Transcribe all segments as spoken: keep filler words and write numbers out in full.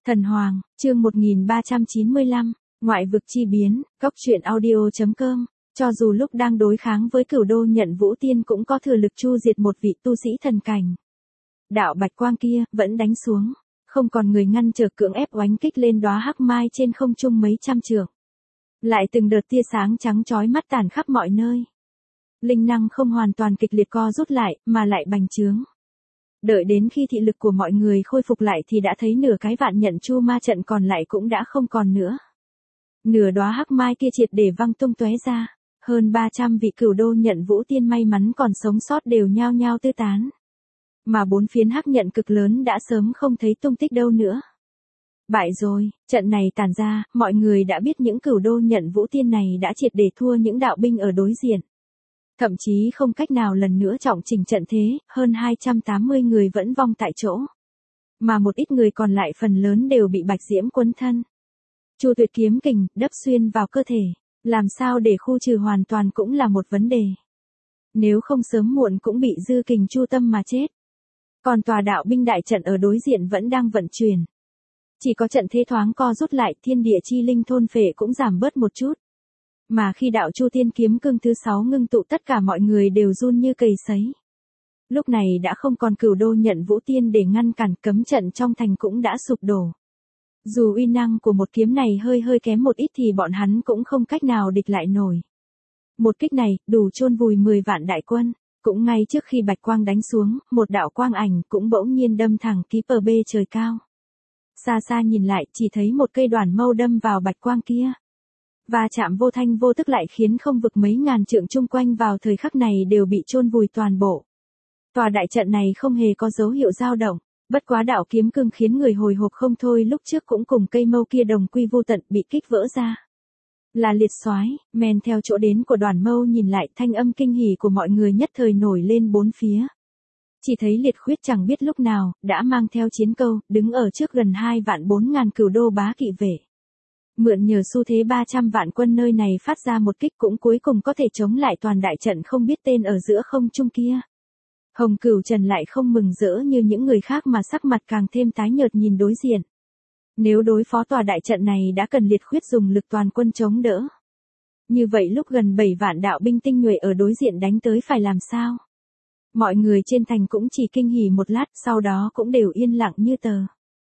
Thần Hoàng, chương một nghìn ba trăm chín mươi lăm, ngoại vực chi biến, góc truyện audio chấm com. Cho dù lúc đang đối kháng với Cửu Đô Nhận Vũ Tiên cũng có thừa lực chu diệt một vị tu sĩ thần cảnh. Đạo bạch quang kia vẫn đánh xuống, không còn người ngăn trở, cưỡng ép oánh kích lên đóa hắc mai trên không trung mấy trăm trượng. Lại từng đợt tia sáng trắng chói mắt tản khắp mọi nơi. Linh năng không hoàn toàn kịch liệt co rút lại, mà lại bành trướng. Đợi đến khi thị lực của mọi người khôi phục lại thì đã thấy nửa cái vạn nhận chu ma trận còn lại cũng đã không còn nữa. Nửa đóa hắc mai kia triệt để văng tung tóe ra, hơn ba trăm vị Cửu Đô Nhận Vũ Tiên may mắn còn sống sót đều nhao nhao tứ tán. Mà bốn phiến hắc nhận cực lớn đã sớm không thấy tung tích đâu nữa. Bại rồi, trận này tàn ra, mọi người đã biết những Cửu Đô Nhận Vũ Tiên này đã triệt để thua những đạo binh ở đối diện. Thậm chí không cách nào lần nữa trọng chỉnh trận thế, hơn hai trăm tám mươi người vẫn vong tại chỗ. Mà một ít người còn lại phần lớn đều bị bạch diễm quấn thân. Chu tuyệt kiếm kình, đâm xuyên vào cơ thể, làm sao để khu trừ hoàn toàn cũng là một vấn đề. Nếu không sớm muộn cũng bị dư kình chu tâm mà chết. Còn tòa đạo binh đại trận ở đối diện vẫn đang vận chuyển. Chỉ có trận thế thoáng co rút lại, thiên địa chi linh thôn phệ cũng giảm bớt một chút. Mà khi đạo Chu Thiên kiếm cương thứ sáu ngưng tụ, tất cả mọi người đều run như cầy sấy. Lúc này đã không còn Cửu Đô Nhận Vũ Tiên để ngăn cản, cấm trận trong thành cũng đã sụp đổ. Dù uy năng của một kiếm này hơi hơi kém một ít thì bọn hắn cũng không cách nào địch lại nổi. Một kích này đủ chôn vùi mười vạn đại quân. Cũng ngay trước khi bạch quang đánh xuống, một đạo quang ảnh cũng bỗng nhiên đâm thẳng ký pờ bê trời cao. Xa xa nhìn lại chỉ thấy một cây đoàn mâu đâm vào bạch quang kia. Và chạm vô thanh vô tức lại khiến không vực mấy ngàn trượng chung quanh vào thời khắc này đều bị chôn vùi toàn bộ. Tòa đại trận này không hề có dấu hiệu dao động, bất quá đạo kiếm cương khiến người hồi hộp không thôi, lúc trước cũng cùng cây mâu kia đồng quy vô tận bị kích vỡ ra. Là liệt soái, men theo chỗ đến của đoàn mâu nhìn lại, thanh âm kinh hỉ của mọi người nhất thời nổi lên bốn phía. Chỉ thấy liệt khuyết chẳng biết lúc nào, đã mang theo chiến câu, đứng ở trước gần hai vạn bốn ngàn Cửu Đô bá kỵ vệ. Mượn nhờ xu thế ba trăm vạn quân nơi này phát ra một kích cũng cuối cùng có thể chống lại toàn đại trận không biết tên ở giữa không trung kia. Hồng Cửu Trần lại không mừng rỡ như những người khác mà sắc mặt càng thêm tái nhợt nhìn đối diện. Nếu đối phó tòa đại trận này đã cần liệt khuyết dùng lực toàn quân chống đỡ. Như vậy lúc gần bảy vạn đạo binh tinh nhuệ ở đối diện đánh tới phải làm sao? Mọi người trên thành cũng chỉ kinh hỉ một lát, sau đó cũng đều yên lặng như tờ.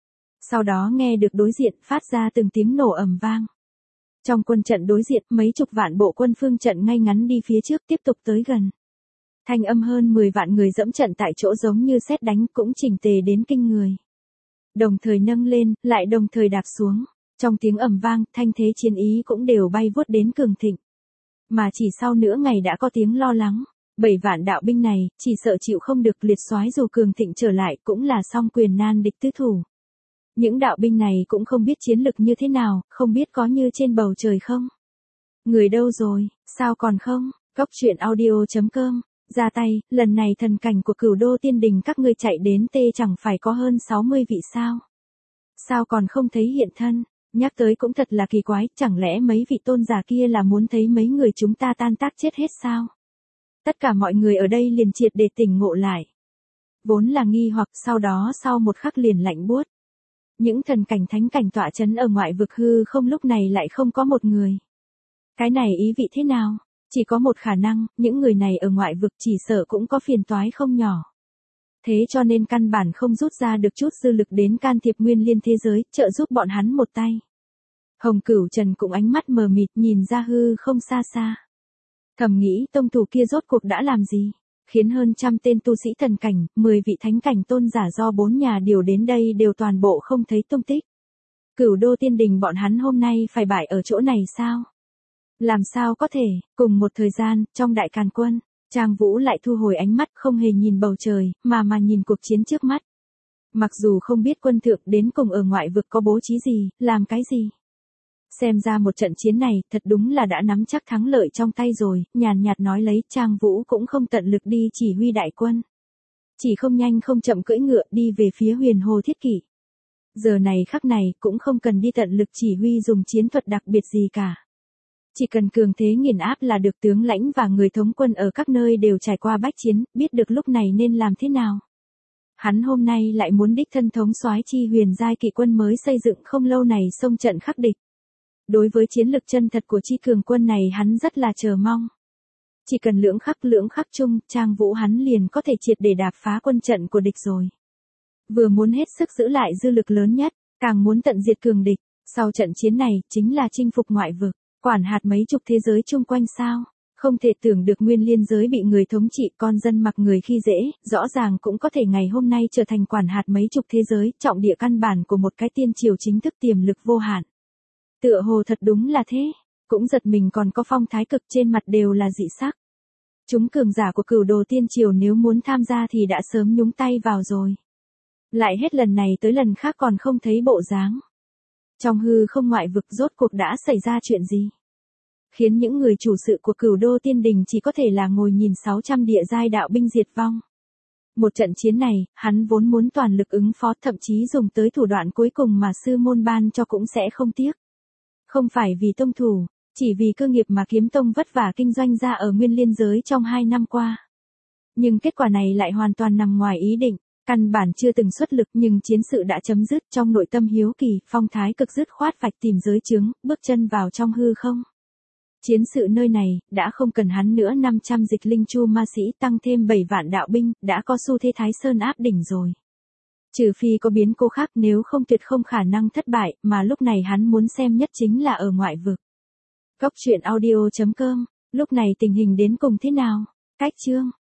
Sau đó nghe được đối diện phát ra từng tiếng nổ ầm vang. Trong quân trận đối diện, mấy chục vạn bộ quân phương trận ngay ngắn đi phía trước tiếp tục tới gần. Thanh âm hơn mười vạn người dẫm trận tại chỗ giống như sét đánh, cũng chỉnh tề đến kinh người. Đồng thời nâng lên, lại đồng thời đạp xuống. Trong tiếng ầm vang, thanh thế chiến ý cũng đều bay vút đến cường thịnh. Mà chỉ sau nửa ngày đã có tiếng lo lắng. Bảy vạn đạo binh này, chỉ sợ chịu không được, liệt soái dù cường thịnh trở lại cũng là song quyền nan địch tứ thủ. Những đạo binh này cũng không biết chiến lực như thế nào, không biết có như trên bầu trời không. Người đâu rồi, sao còn không? Góc truyện audio chấm com. Ra tay, lần này thần cảnh của Cửu Đô Tiên Đình các ngươi chạy đến tê chẳng phải có hơn sáu mươi vị sao? Sao còn không thấy hiện thân? Nhắc tới cũng thật là kỳ quái, chẳng lẽ mấy vị tôn giả kia là muốn thấy mấy người chúng ta tan tác chết hết sao? Tất cả mọi người ở đây liền triệt để tỉnh ngộ lại. Vốn là nghi hoặc, sau đó sau một khắc liền lạnh buốt. Những thần cảnh thánh cảnh tọa chấn ở ngoại vực hư không lúc này lại không có một người. Cái này ý vị thế nào? Chỉ có một khả năng, những người này ở ngoại vực chỉ sợ cũng có phiền toái không nhỏ. Thế cho nên căn bản không rút ra được chút dư lực đến can thiệp nguyên liên thế giới, trợ giúp bọn hắn một tay. Hồng Cửu Trần cũng ánh mắt mờ mịt nhìn ra hư không xa xa. Thầm nghĩ tông thủ kia rốt cuộc đã làm gì, khiến hơn trăm tên tu sĩ thần cảnh, mười vị thánh cảnh tôn giả do bốn nhà điều đến đây đều toàn bộ không thấy tung tích. Cửu Đô Tiên Đình bọn hắn hôm nay phải bại ở chỗ này sao? Làm sao có thể? Cùng một thời gian, trong đại càn quân, Trang Vũ lại thu hồi ánh mắt, không hề nhìn bầu trời, mà mà nhìn cuộc chiến trước mắt. Mặc dù không biết quân thượng đến cùng ở ngoại vực có bố trí gì, làm cái gì. Xem ra một trận chiến này, thật đúng là đã nắm chắc thắng lợi trong tay rồi, nhàn nhạt nói lấy, Trang Vũ cũng không tận lực đi chỉ huy đại quân. Chỉ không nhanh không chậm cưỡi ngựa đi về phía Huyền Hồ Thiết Kỷ. Giờ này khắc này, cũng không cần đi tận lực chỉ huy dùng chiến thuật đặc biệt gì cả. Chỉ cần cường thế nghiền áp là được, tướng lãnh và người thống quân ở các nơi đều trải qua bách chiến, biết được lúc này nên làm thế nào. Hắn hôm nay lại muốn đích thân thống soái chi huyền giai kỵ quân mới xây dựng không lâu này xông trận khắc địch. Đối với chiến lực chân thật của chi cường quân này hắn rất là chờ mong. Chỉ cần lưỡng khắc lưỡng khắc chung, Trang Vũ hắn liền có thể triệt để đạp phá quân trận của địch rồi. Vừa muốn hết sức giữ lại dư lực lớn nhất, càng muốn tận diệt cường địch. Sau trận chiến này, chính là chinh phục ngoại vực, quản hạt mấy chục thế giới chung quanh sao. Không thể tưởng được nguyên liên giới bị người thống trị, con dân mặc người khi dễ, rõ ràng cũng có thể ngày hôm nay trở thành quản hạt mấy chục thế giới, trọng địa căn bản của một cái tiên triều chính thức tiềm lực vô hạn. Tựa hồ thật đúng là thế, cũng giật mình còn có phong thái cực trên mặt đều là dị sắc. Chúng cường giả của Cửu Đồ tiên triều nếu muốn tham gia thì đã sớm nhúng tay vào rồi. Lại hết lần này tới lần khác còn không thấy bộ dáng. Trong hư không ngoại vực rốt cuộc đã xảy ra chuyện gì? Khiến những người chủ sự của Cửu Đô Tiên Đình chỉ có thể là ngồi nhìn sáu trăm địa giai đạo binh diệt vong. Một trận chiến này, hắn vốn muốn toàn lực ứng phó, thậm chí dùng tới thủ đoạn cuối cùng mà sư môn ban cho cũng sẽ không tiếc. Không phải vì tông thủ, chỉ vì cơ nghiệp mà kiếm tông vất vả kinh doanh ra ở nguyên liên giới trong hai năm qua. Nhưng kết quả này lại hoàn toàn nằm ngoài ý định, căn bản chưa từng xuất lực nhưng chiến sự đã chấm dứt. Trong nội tâm hiếu kỳ, phong thái cực dứt khoát vạch tìm giới chướng, bước chân vào trong hư không. Chiến sự nơi này, đã không cần hắn nữa, năm trăm dịch linh chu ma sĩ tăng thêm bảy vạn đạo binh, đã có xu thế Thái Sơn áp đỉnh rồi. Trừ phi có biến cố khác, nếu không tuyệt không khả năng thất bại, mà lúc này hắn muốn xem nhất chính là ở ngoại vực. Góc truyện audio chấm com, lúc này tình hình đến cùng thế nào? Cách chương